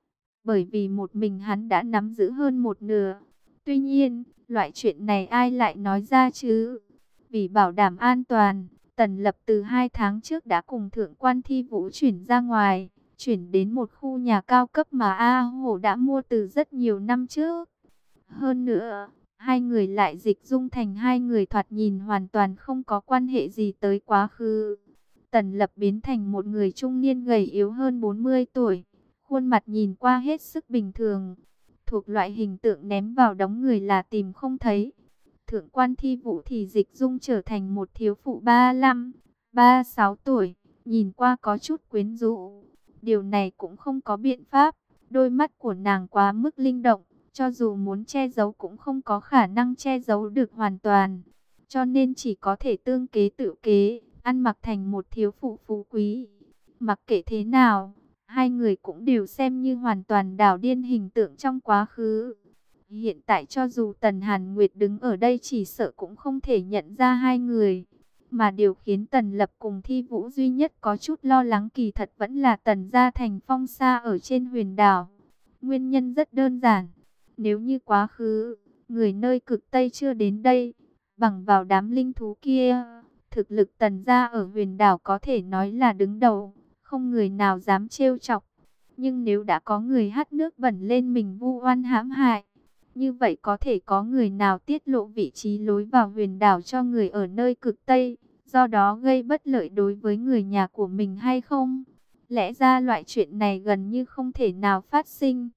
Speaker 1: Bởi vì một mình hắn đã nắm giữ hơn một nửa. Tuy nhiên, loại chuyện này ai lại nói ra chứ? Vì bảo đảm an toàn, Tần Lập từ hai tháng trước đã cùng Thượng quan Thi Vũ chuyển ra ngoài, chuyển đến một khu nhà cao cấp mà A Hổ đã mua từ rất nhiều năm trước. Hơn nữa, hai người lại dịch dung thành hai người thoạt nhìn hoàn toàn không có quan hệ gì tới quá khứ. Tần Lập biến thành một người trung niên gầy yếu hơn bốn mươi tuổi, khuôn mặt nhìn qua hết sức bình thường, thuộc loại hình tượng ném vào đống người là tìm không thấy. Thượng quan Thi Vũ thì dịch dung trở thành một thiếu phụ ba mươi lăm, ba mươi sáu tuổi, nhìn qua có chút quyến rũ. Điều này cũng không có biện pháp, đôi mắt của nàng quá mức linh động, cho dù muốn che giấu cũng không có khả năng che giấu được hoàn toàn. Cho nên chỉ có thể tương kế tự kế, ăn mặc thành một thiếu phụ phú quý. Mặc kệ thế nào, hai người cũng đều xem như hoàn toàn đảo điên hình tượng trong quá khứ. Hiện tại cho dù Tần Hàn Nguyệt đứng ở đây chỉ sợ cũng không thể nhận ra hai người. Mà điều khiến Tần Lập cùng Thi Vũ duy nhất có chút lo lắng kỳ thật vẫn là Tần gia thành phong sa ở trên huyền đảo. Nguyên nhân rất đơn giản. Nếu như quá khứ, người nơi cực Tây chưa đến đây, bằng vào đám linh thú kia, thực lực Tần gia ở huyền đảo có thể nói là đứng đầu, không người nào dám trêu chọc. Nhưng nếu đã có người hắt nước bẩn lên mình vu oan hãm hại, như vậy có thể có người nào tiết lộ vị trí lối vào huyền đảo cho người ở nơi cực Tây, do đó gây bất lợi đối với người nhà của mình hay không? Lẽ ra loại chuyện này gần như không thể nào phát sinh.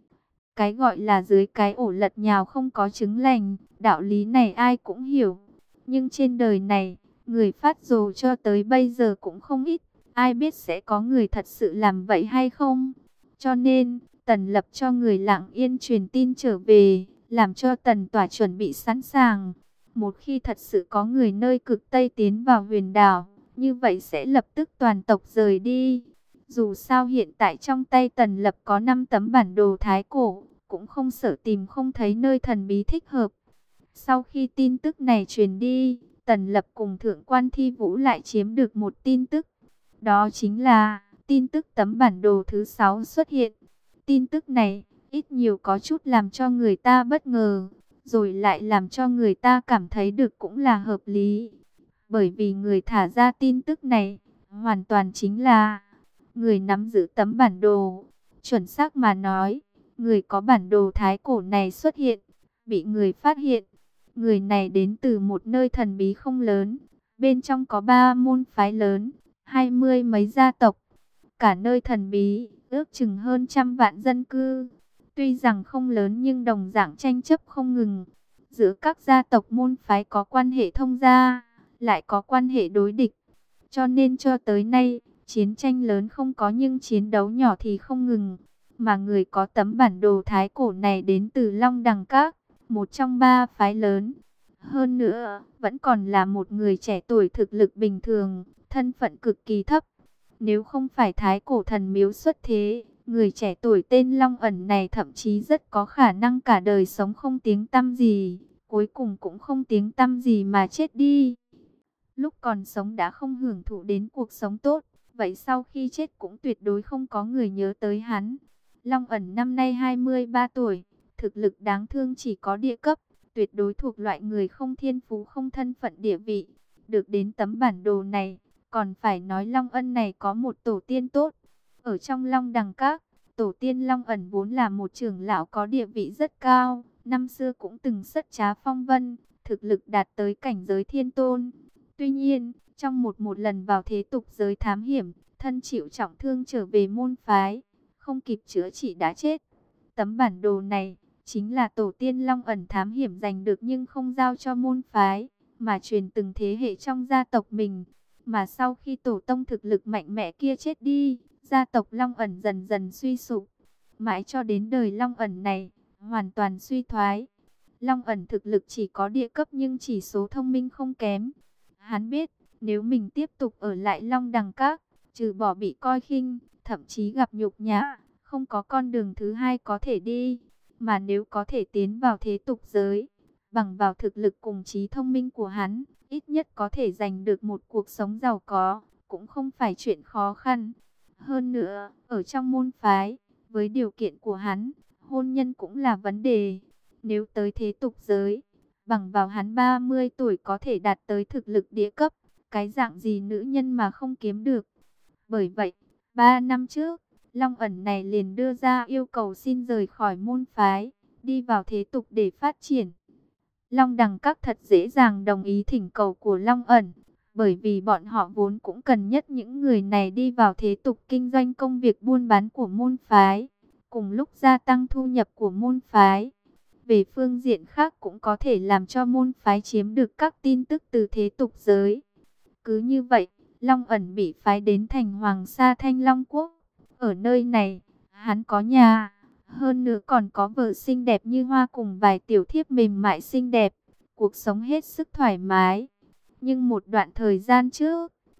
Speaker 1: Cái gọi là dưới cái ổ lật nhào không có trứng lành, đạo lý này ai cũng hiểu. Nhưng trên đời này, người phát rồ cho tới bây giờ cũng không ít, ai biết sẽ có người thật sự làm vậy hay không? Cho nên, Tần Lập cho người lặng yên truyền tin trở về, làm cho Tần Tỏa chuẩn bị sẵn sàng. Một khi thật sự có người nơi cực Tây tiến vào huyền đảo, như vậy sẽ lập tức toàn tộc rời đi. Dù sao hiện tại trong tay Tần Lập có năm tấm bản đồ thái cổ, cũng không sợ tìm không thấy nơi thần bí thích hợp. Sau khi tin tức này truyền đi, Tần Lập cùng Thượng quan Thi Vũ lại chiếm được một tin tức. Đó chính là tin tức tấm bản đồ thứ sáu xuất hiện. Tin tức này ít nhiều có chút làm cho người ta bất ngờ, rồi lại làm cho người ta cảm thấy được cũng là hợp lý. Bởi vì người thả ra tin tức này hoàn toàn chính là người nắm giữ tấm bản đồ. Chuẩn xác mà nói, người có bản đồ thái cổ này xuất hiện, bị người phát hiện. Người này đến từ một nơi thần bí không lớn, bên trong có ba môn phái lớn, hai mươi mấy gia tộc. Cả nơi thần bí, ước chừng hơn trăm vạn dân cư. Tuy rằng không lớn nhưng đồng dạng tranh chấp không ngừng. Giữa các gia tộc môn phái có quan hệ thông gia, lại có quan hệ đối địch. Cho nên cho tới nay, chiến tranh lớn không có nhưng chiến đấu nhỏ thì không ngừng. Mà người có tấm bản đồ thái cổ này đến từ Long Đằng Các, một trong ba phái lớn. Hơn nữa, vẫn còn là một người trẻ tuổi thực lực bình thường, thân phận cực kỳ thấp. Nếu không phải thái cổ thần miếu xuất thế, người trẻ tuổi tên Long Ẩn này thậm chí rất có khả năng cả đời sống không tiếng tăm gì, cuối cùng cũng không tiếng tăm gì mà chết đi. Lúc còn sống đã không hưởng thụ đến cuộc sống tốt, vậy sau khi chết cũng tuyệt đối không có người nhớ tới hắn. Long Ẩn năm nay hai mươi ba tuổi, thực lực đáng thương chỉ có địa cấp, tuyệt đối thuộc loại người không thiên phú không thân phận địa vị. Được đến tấm bản đồ này, còn phải nói Long Ân này có một tổ tiên tốt. Ở trong Long Đằng Các, tổ tiên Long Ẩn vốn là một trưởng lão có địa vị rất cao, năm xưa cũng từng sất trá phong vân, thực lực đạt tới cảnh giới thiên tôn. Tuy nhiên, trong một một lần vào thế tục giới thám hiểm, thân chịu trọng thương trở về môn phái, không kịp chữa trị đã chết. Tấm bản đồ này chính là tổ tiên Long Ẩn thám hiểm giành được nhưng không giao cho môn phái, mà truyền từng thế hệ trong gia tộc mình. Mà sau khi tổ tông thực lực mạnh mẽ kia chết đi, gia tộc Long Ẩn dần dần suy sụp. Mãi cho đến đời Long Ẩn này, hoàn toàn suy thoái. Long Ẩn thực lực chỉ có địa cấp nhưng chỉ số thông minh không kém. Hắn biết, nếu mình tiếp tục ở lại Long Đằng Các, trừ bỏ bị coi khinh, thậm chí gặp nhục nhã, không có con đường thứ hai có thể đi. Mà nếu có thể tiến vào thế tục giới, bằng vào thực lực cùng trí thông minh của hắn, ít nhất có thể giành được một cuộc sống giàu có, cũng không phải chuyện khó khăn. Hơn nữa, ở trong môn phái, với điều kiện của hắn, hôn nhân cũng là vấn đề. Nếu tới thế tục giới, bằng vào hắn ba mươi tuổi có thể đạt tới thực lực địa cấp, cái dạng gì nữ nhân mà không kiếm được. Bởi vậy, ba năm trước, Long Ẩn này liền đưa ra yêu cầu xin rời khỏi môn phái, đi vào thế tục để phát triển. Long Đằng Các thật dễ dàng đồng ý thỉnh cầu của Long Ẩn, bởi vì bọn họ vốn cũng cần nhất những người này đi vào thế tục kinh doanh công việc buôn bán của môn phái, cùng lúc gia tăng thu nhập của môn phái. Về phương diện khác cũng có thể làm cho môn phái chiếm được các tin tức từ thế tục giới. Cứ như vậy, Long Ẩn bị phái đến thành Hoàng Sa Thanh Long Quốc. Ở nơi này, hắn có nhà, hơn nữa còn có vợ xinh đẹp như hoa cùng vài tiểu thiếp mềm mại xinh đẹp. Cuộc sống hết sức thoải mái. Nhưng một đoạn thời gian trước,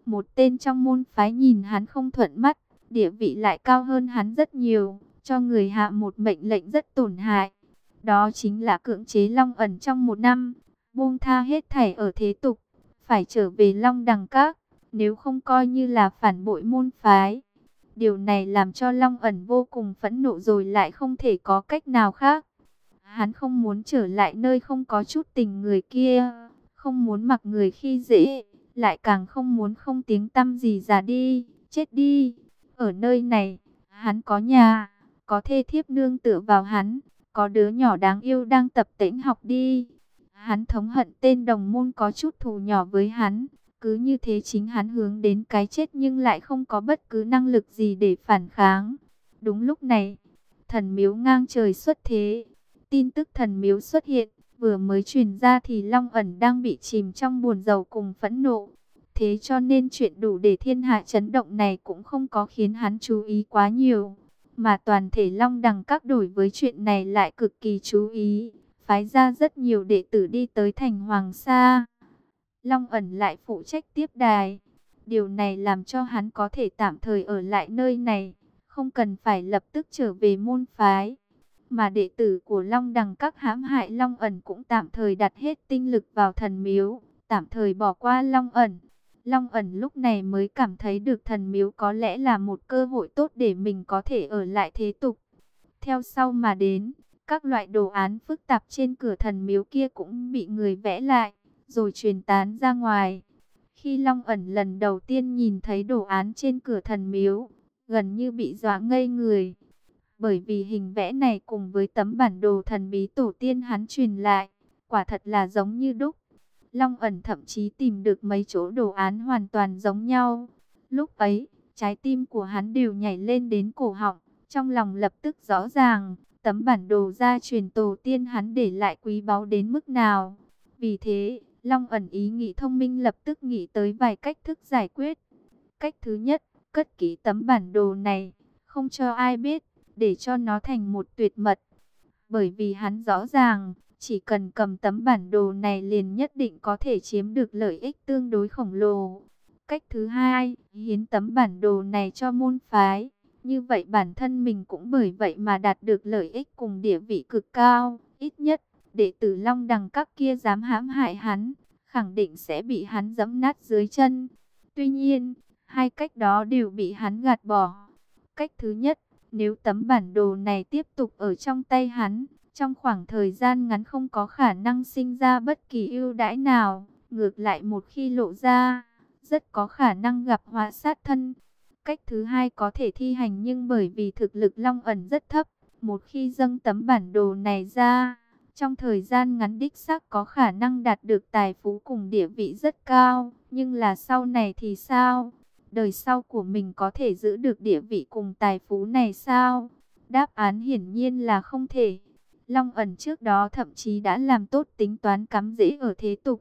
Speaker 1: Một tên trong môn phái nhìn hắn không thuận mắt, địa vị lại cao hơn hắn rất nhiều, cho người hạ một mệnh lệnh rất tổn hại. Đó chính là cưỡng chế Long ẩn trong một năm, buông tha hết thảy ở thế tục, phải trở về Long Đằng Các, nếu không coi như là phản bội môn phái. Điều này làm cho Long ẩn vô cùng phẫn nộ rồi lại không thể có cách nào khác. Hắn không muốn trở lại nơi không có chút tình người kia, không muốn mặc người khi dễ, lại càng không muốn không tiếng tăm gì già đi, chết đi. Ở nơi này, hắn có nhà, có thê thiếp nương tựa vào hắn, có đứa nhỏ đáng yêu đang tập tễnh học đi. Hắn thống hận tên đồng môn có chút thù nhỏ với hắn, cứ như thế chính hắn hướng đến cái chết nhưng lại không có bất cứ năng lực gì để phản kháng. Đúng lúc này, thần miếu ngang trời xuất thế. Tin tức thần miếu xuất hiện, vừa mới truyền ra thì Long ẩn đang bị chìm trong buồn rầu cùng phẫn nộ. Thế cho nên chuyện đủ để thiên hạ chấn động này cũng không có khiến hắn chú ý quá nhiều. Mà toàn thể Long Đằng Các đổi với chuyện này lại cực kỳ chú ý, phái ra rất nhiều đệ tử đi tới thành Hoàng Sa. Long ẩn lại phụ trách tiếp đài. Điều này làm cho hắn có thể tạm thời ở lại nơi này, không cần phải lập tức trở về môn phái. Mà đệ tử của Long Đằng Các hãm hại Long ẩn cũng tạm thời đặt hết tinh lực vào thần miếu, tạm thời bỏ qua Long ẩn. Long ẩn lúc này mới cảm thấy được thần miếu có lẽ là một cơ hội tốt để mình có thể ở lại thế tục. Theo sau mà đến, các loại đồ án phức tạp trên cửa thần miếu kia cũng bị người vẽ lại, rồi truyền tán ra ngoài. Khi Long ẩn lần đầu tiên nhìn thấy đồ án trên cửa thần miếu, gần như bị dọa ngây người. Bởi vì hình vẽ này cùng với tấm bản đồ thần bí tổ tiên hắn truyền lại, quả thật là giống như đúc. Long ẩn thậm chí tìm được mấy chỗ đồ án hoàn toàn giống nhau. Lúc ấy, trái tim của hắn đều nhảy lên đến cổ họng, trong lòng lập tức rõ ràng, tấm bản đồ gia truyền tổ tiên hắn để lại quý báu đến mức nào. Vì thế, Long ẩn ý nghĩ thông minh lập tức nghĩ tới vài cách thức giải quyết. Cách thứ nhất, cất kỹ tấm bản đồ này, không cho ai biết, để cho nó thành một tuyệt mật. Bởi vì hắn rõ ràng, chỉ cần cầm tấm bản đồ này liền nhất định có thể chiếm được lợi ích tương đối khổng lồ. Cách thứ hai, hiến tấm bản đồ này cho môn phái. Như vậy bản thân mình cũng bởi vậy mà đạt được lợi ích cùng địa vị cực cao. Ít nhất, đệ tử Long Đằng Các kia dám hãm hại hắn, khẳng định sẽ bị hắn giẫm nát dưới chân. Tuy nhiên, hai cách đó đều bị hắn gạt bỏ. Cách thứ nhất, nếu tấm bản đồ này tiếp tục ở trong tay hắn, trong khoảng thời gian ngắn không có khả năng sinh ra bất kỳ ưu đãi nào. Ngược lại một khi lộ ra, rất có khả năng gặp họa sát thân. Cách thứ hai có thể thi hành nhưng bởi vì thực lực Long ẩn rất thấp, một khi dâng tấm bản đồ này ra, trong thời gian ngắn đích xác có khả năng đạt được tài phú cùng địa vị rất cao. Nhưng là sau này thì sao? Đời sau của mình có thể giữ được địa vị cùng tài phú này sao? Đáp án hiển nhiên là không thể. Long ẩn trước đó thậm chí đã làm tốt tính toán cắm rễ ở thế tục.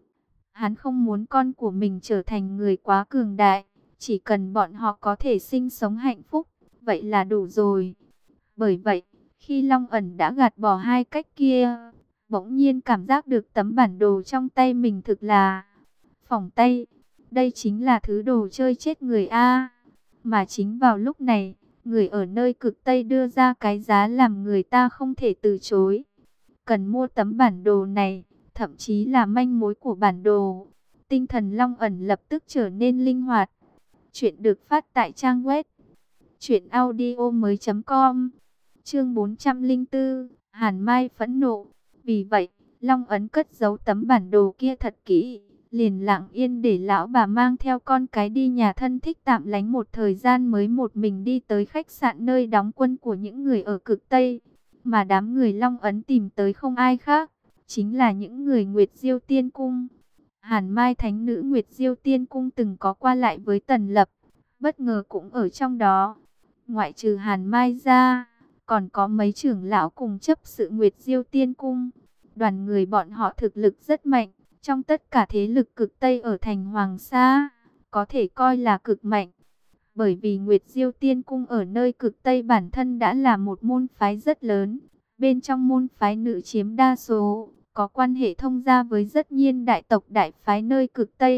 Speaker 1: Hắn không muốn con của mình trở thành người quá cường đại, chỉ cần bọn họ có thể sinh sống hạnh phúc, vậy là đủ rồi. Bởi vậy, khi Long ẩn đã gạt bỏ hai cách kia, bỗng nhiên cảm giác được tấm bản đồ trong tay mình thực là phỏng tay. Đây chính là thứ đồ chơi chết người a. Mà chính vào lúc này, người ở nơi cực Tây đưa ra cái giá làm người ta không thể từ chối. Cần mua tấm bản đồ này, thậm chí là manh mối của bản đồ. Tinh thần Long ẩn lập tức trở nên linh hoạt. Chuyện được phát tại trang web truyện audio mới chấm com. Chương bốn trăm lẻ bốn, Hàn Mai phẫn nộ. Vì vậy, Long ẩn cất giấu tấm bản đồ kia thật kỹ, liền lặng yên để lão bà mang theo con cái đi nhà thân thích tạm lánh một thời gian mới một mình đi tới khách sạn nơi đóng quân của những người ở cực Tây. Mà đám người Long ấn tìm tới không ai khác, chính là những người Nguyệt Diêu Tiên Cung. Hàn Mai thánh nữ Nguyệt Diêu Tiên Cung từng có qua lại với Tần Lập, bất ngờ cũng ở trong đó. Ngoại trừ Hàn Mai ra, còn có mấy trưởng lão cùng chấp sự Nguyệt Diêu Tiên Cung. Đoàn người bọn họ thực lực rất mạnh, trong tất cả thế lực cực Tây ở thành Hoàng Sa, có thể coi là cực mạnh. Bởi vì Nguyệt Diêu Tiên Cung ở nơi cực Tây bản thân đã là một môn phái rất lớn. Bên trong môn phái nữ chiếm đa số, có quan hệ thông gia với rất nhiên đại tộc đại phái nơi cực Tây.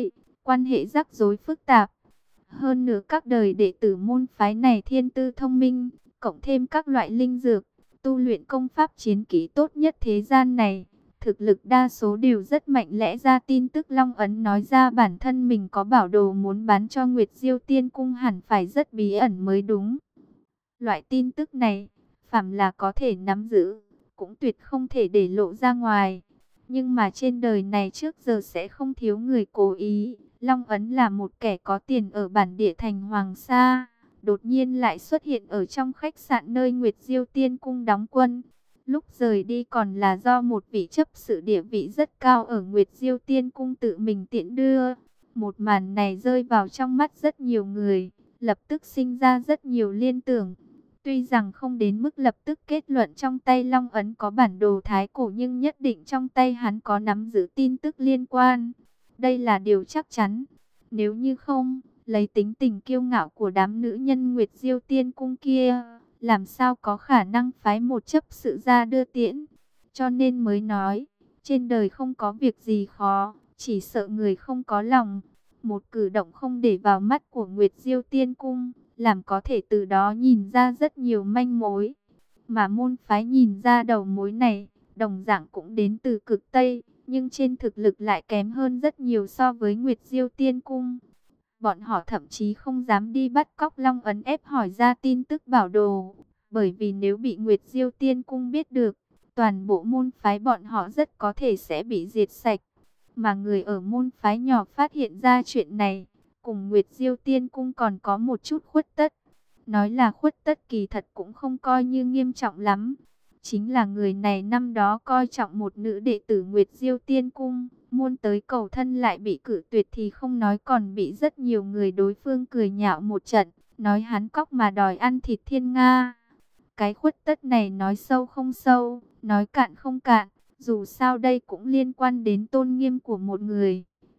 Speaker 1: quan hệ rắc rối phức tạp. Hơn nữa các đời đệ tử môn phái này thiên tư thông minh, cộng thêm các loại linh dược, tu luyện công pháp chiến kỹ tốt nhất thế gian này. Thực lực đa số đều rất mạnh, lẽ ra tin tức Long Ấn nói ra bản thân mình có bảo đồ muốn bán cho Nguyệt Diêu Tiên Cung hẳn phải rất bí ẩn mới đúng. Loại tin tức này, phàm là có thể nắm giữ, cũng tuyệt không thể để lộ ra ngoài. Nhưng mà trên đời này trước giờ sẽ không thiếu người cố ý. Long Ấn là một kẻ có tiền ở bản địa thành Hoàng Sa, đột nhiên lại xuất hiện ở trong khách sạn nơi Nguyệt Diêu Tiên Cung đóng quân. Lúc rời đi còn là do một vị chấp sự địa vị rất cao ở Nguyệt Diêu Tiên Cung tự mình tiễn đưa. Một màn này rơi vào trong mắt rất nhiều người, lập tức sinh ra rất nhiều liên tưởng. Tuy rằng không đến mức lập tức kết luận trong tay Long Ấn có bản đồ thái cổ, nhưng nhất định trong tay hắn có nắm giữ tin tức liên quan. Đây là điều chắc chắn. Nếu như không, lấy tính tình kiêu ngạo của đám nữ nhân Nguyệt Diêu Tiên Cung kia, làm sao có khả năng phái một chấp sự ra đưa tiễn. Cho nên mới nói, trên đời không có việc gì khó, chỉ sợ người không có lòng. Một cử động không để vào mắt của Nguyệt Diêu Tiên Cung, làm có thể từ đó nhìn ra rất nhiều manh mối. Mà môn phái nhìn ra đầu mối này, đồng dạng cũng đến từ cực Tây, nhưng trên thực lực lại kém hơn rất nhiều so với Nguyệt Diêu Tiên Cung. Bọn họ thậm chí không dám đi bắt cóc Long Ấn ép hỏi ra tin tức bảo đồ, bởi vì nếu bị Nguyệt Diêu Tiên Cung biết được, toàn bộ môn phái bọn họ rất có thể sẽ bị diệt sạch. Mà người ở môn phái nhỏ phát hiện ra chuyện này, cùng Nguyệt Diêu Tiên Cung còn có một chút khuất tất. Nói là khuất tất kỳ thật cũng không coi như nghiêm trọng lắm. Chính là người này năm đó coi trọng một nữ đệ tử Nguyệt Diêu Tiên Cung, muôn tới cầu thân lại bị cự tuyệt thì không nói, còn bị rất nhiều người đối phương cười nhạo một trận, nói hắn cóc mà đòi ăn thịt thiên nga. Cái khuất tất này nói sâu không sâu, nói cạn không cạn, dù sao đây cũng liên quan đến tôn nghiêm của một người.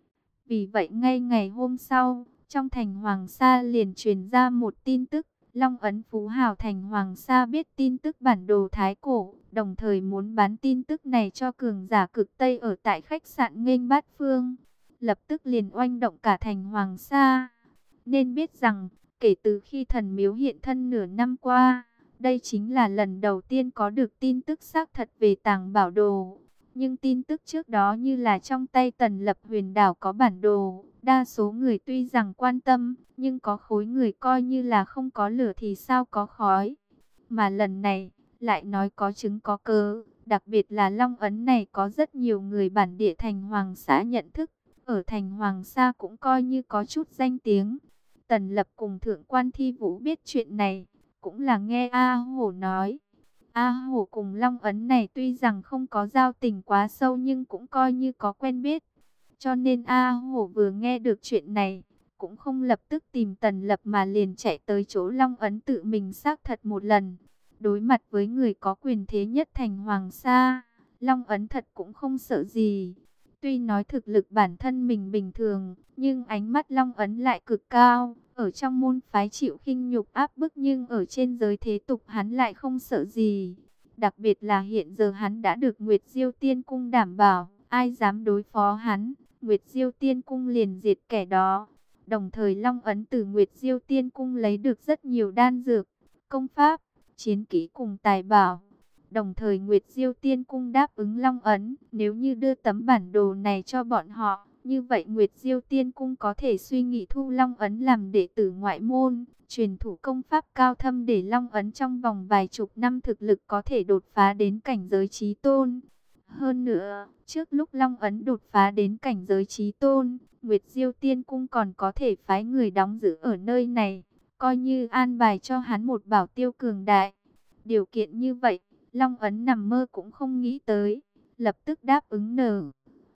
Speaker 1: Vì vậy ngay ngày hôm sau, trong thành Hoàng Sa liền truyền ra một tin tức. Long Ấn phú hào thành Hoàng Sa biết tin tức bản đồ thái cổ, đồng thời muốn bán tin tức này cho cường giả cực Tây ở tại khách sạn Nghênh Bát Phương. Lập tức liền oanh động cả thành Hoàng Sa. Nên biết rằng, kể từ khi thần miếu hiện thân nửa năm qua, đây chính là lần đầu tiên có được tin tức xác thật về tàng bảo đồ. Nhưng tin tức trước đó như là trong tay Tần Lập huyền đảo có bản đồ, đa số người tuy rằng quan tâm, nhưng có khối người coi như là không có lửa thì sao có khói. Mà lần này, lại nói có chứng có cớ, đặc biệt là Long Ấn này có rất nhiều người bản địa thành Hoàng Sa nhận thức, ở thành Hoàng Sa cũng coi như có chút danh tiếng. Tần Lập cùng Thượng quan Thi Vũ biết chuyện này, cũng là nghe A Hổ nói. A Hổ cùng Long Ấn này tuy rằng không có giao tình quá sâu nhưng cũng coi như có quen biết. Cho nên A Hổ vừa nghe được chuyện này, cũng không lập tức tìm Tần Lập mà liền chạy tới chỗ Long Ấn tự mình xác thật một lần. Đối mặt với người có quyền thế nhất thành Hoàng Sa, Long Ấn thật cũng không sợ gì. Tuy nói thực lực bản thân mình bình thường, nhưng ánh mắt Long Ấn lại cực cao. Ở trong môn phái chịu khinh nhục áp bức, nhưng ở trên giới thế tục hắn lại không sợ gì. Đặc biệt là hiện giờ hắn đã được Nguyệt Diêu Tiên Cung đảm bảo, ai dám đối phó hắn, Nguyệt Diêu Tiên Cung liền diệt kẻ đó. Đồng thời Long Ấn từ Nguyệt Diêu Tiên Cung lấy được rất nhiều đan dược, công pháp, chiến kỹ cùng tài bảo. Đồng thời Nguyệt Diêu Tiên Cung đáp ứng Long Ấn, nếu như đưa tấm bản đồ này cho bọn họ, như vậy Nguyệt Diêu Tiên Cung có thể suy nghĩ thu Long Ấn làm đệ tử ngoại môn, truyền thủ công pháp cao thâm để Long Ấn trong vòng vài chục năm thực lực có thể đột phá đến cảnh giới chí tôn. Hơn nữa, trước lúc Long Ấn đột phá đến cảnh giới chí tôn, Nguyệt Diêu Tiên Cung còn có thể phái người đóng giữ ở nơi này, coi như an bài cho hắn một bảo tiêu cường đại. Điều kiện như vậy, Long Ấn nằm mơ cũng không nghĩ tới, lập tức đáp ứng nở.